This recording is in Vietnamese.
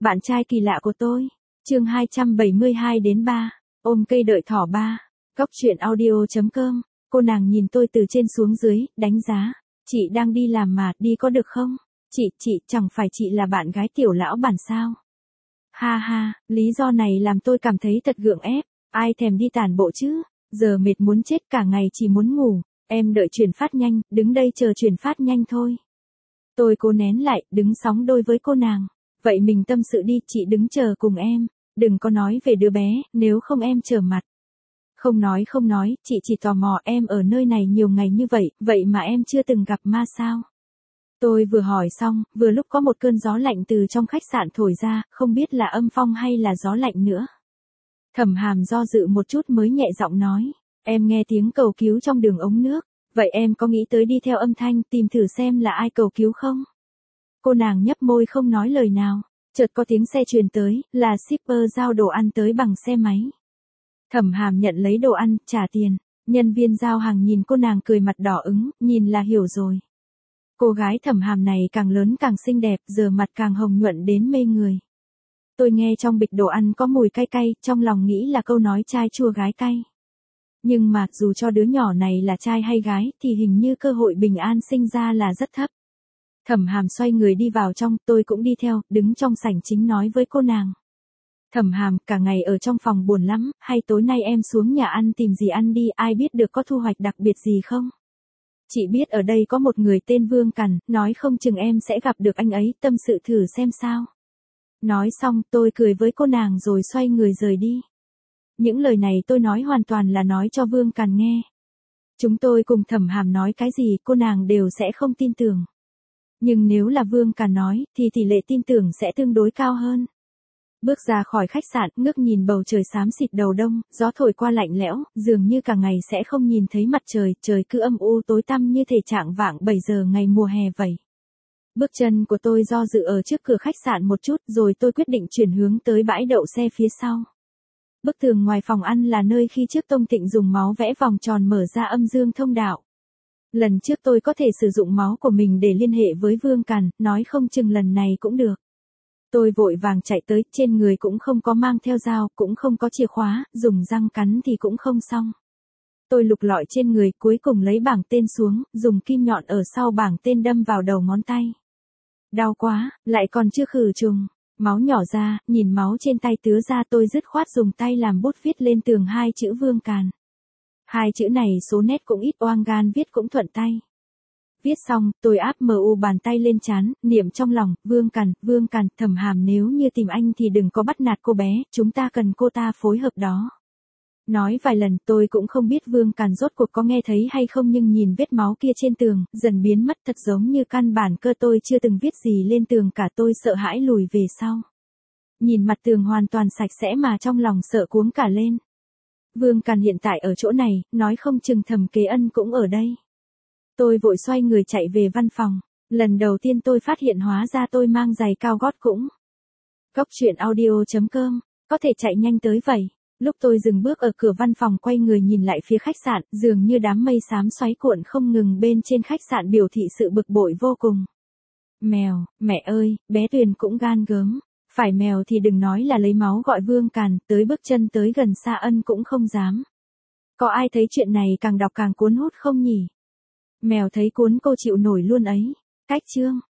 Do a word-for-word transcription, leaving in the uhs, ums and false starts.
Bạn trai kỳ lạ của tôi. Chương hai trăm bảy mươi hai đến ba. Ôm cây đợi thỏ ba. Góc truyện audio chấm com. Cô nàng nhìn tôi từ trên xuống dưới, đánh giá. Chị đang đi làm mà, đi có được không? Chị, chị, chẳng phải chị là bạn gái tiểu lão bản sao? Ha ha, lý do này làm tôi cảm thấy thật gượng ép. Ai thèm đi tản bộ chứ? Giờ mệt muốn chết, cả ngày chỉ muốn ngủ. Em đợi chuyển phát nhanh, đứng đây chờ chuyển phát nhanh thôi. Tôi cố nén lại, đứng sóng đôi với cô nàng. Vậy mình tâm sự đi, chị đứng chờ cùng em. Đừng có nói về đứa bé, nếu không em trở mặt. Không nói không nói, chị chỉ tò mò em ở nơi này nhiều ngày như vậy, vậy mà em chưa từng gặp ma sao? Tôi vừa hỏi xong, vừa lúc có một cơn gió lạnh từ trong khách sạn thổi ra, không biết là âm phong hay là gió lạnh nữa. Thẩm Hàm do dự một chút mới nhẹ giọng nói, em nghe tiếng cầu cứu trong đường ống nước, vậy em có nghĩ tới đi theo âm thanh tìm thử xem là ai cầu cứu không? Cô nàng nhấp môi không nói lời nào, chợt có tiếng xe truyền tới, là shipper giao đồ ăn tới bằng xe máy. Thẩm Hàm nhận lấy đồ ăn, trả tiền, nhân viên giao hàng nhìn cô nàng cười mặt đỏ ửng, nhìn là hiểu rồi. Cô gái Thẩm Hàm này càng lớn càng xinh đẹp, giờ mặt càng hồng nhuận đến mê người. Tôi nghe trong bịch đồ ăn có mùi cay cay, trong lòng nghĩ là câu nói trai chua gái cay. Nhưng mà, dù cho đứa nhỏ này là trai hay gái, thì hình như cơ hội bình an sinh ra là rất thấp. Thẩm Hàm xoay người đi vào trong, tôi cũng đi theo, đứng trong sảnh chính nói với cô nàng. Thẩm Hàm, cả ngày ở trong phòng buồn lắm, hay tối nay em xuống nhà ăn tìm gì ăn đi, ai biết được có thu hoạch đặc biệt gì không? Chị biết ở đây có một người tên Vương Cằn, nói không chừng em sẽ gặp được anh ấy, tâm sự thử xem sao. Nói xong, tôi cười với cô nàng rồi xoay người rời đi. Những lời này tôi nói hoàn toàn là nói cho Vương Cằn nghe. Chúng tôi cùng Thẩm Hàm nói cái gì cô nàng đều sẽ không tin tưởng. Nhưng nếu là Vương Cằn nói, thì tỷ lệ tin tưởng sẽ tương đối cao hơn. Bước ra khỏi khách sạn, ngước nhìn bầu trời xám xịt đầu đông, gió thổi qua lạnh lẽo, dường như cả ngày sẽ không nhìn thấy mặt trời, trời cứ âm u tối tăm như thể trạng vạng bảy giờ ngày mùa hè vậy. Bước chân của tôi do dự ở trước cửa khách sạn một chút, rồi tôi quyết định chuyển hướng tới bãi đậu xe phía sau. Bức tường ngoài phòng ăn là nơi khi trước Tông Tịnh dùng máu vẽ vòng tròn mở ra âm dương thông đạo. Lần trước tôi có thể sử dụng máu của mình để liên hệ với Vương Cằn, nói không chừng lần này cũng được. Tôi vội vàng chạy tới, trên người cũng không có mang theo dao, cũng không có chìa khóa, dùng răng cắn thì cũng không xong. Tôi lục lọi trên người, cuối cùng lấy bảng tên xuống, dùng kim nhọn ở sau bảng tên đâm vào đầu ngón tay. Đau quá, lại còn chưa khử trùng. Máu nhỏ ra, nhìn máu trên tay tứa ra tôi dứt khoát dùng tay làm bút viết lên tường hai chữ Vương Càn. Hai chữ này số nét cũng ít, oang gan viết cũng thuận tay. Viết xong, tôi áp mờ u bàn tay lên trán, niệm trong lòng, Vương Càn, Vương Càn, Thẩm Hàm nếu như tìm anh thì đừng có bắt nạt cô bé, chúng ta cần cô ta phối hợp đó. Nói vài lần tôi cũng không biết Vương Càn rốt cuộc có nghe thấy hay không, nhưng nhìn vết máu kia trên tường, dần biến mất thật giống như căn bản cơ tôi chưa từng viết gì lên tường cả, tôi sợ hãi lùi về sau. Nhìn mặt tường hoàn toàn sạch sẽ mà trong lòng sợ cuống cả lên. Vương Càn hiện tại ở chỗ này, nói không chừng Thẩm Kế Ân cũng ở đây. Tôi vội xoay người chạy về văn phòng, lần đầu tiên tôi phát hiện hóa ra tôi mang giày cao gót cũng. Góc truyện audio chấm com, có thể chạy nhanh tới vậy. Lúc tôi dừng bước ở cửa văn phòng quay người nhìn lại phía khách sạn, dường như đám mây xám xoáy cuộn không ngừng bên trên khách sạn biểu thị sự bực bội vô cùng. Mèo, mẹ ơi, bé Tuyền cũng gan gớm. Phải mèo thì đừng nói là lấy máu gọi Vương Càn, tới bước chân tới gần Sa Ân cũng không dám. Có ai thấy chuyện này càng đọc càng cuốn hút không nhỉ? Mèo thấy cuốn cô chịu nổi luôn ấy. Cách chương.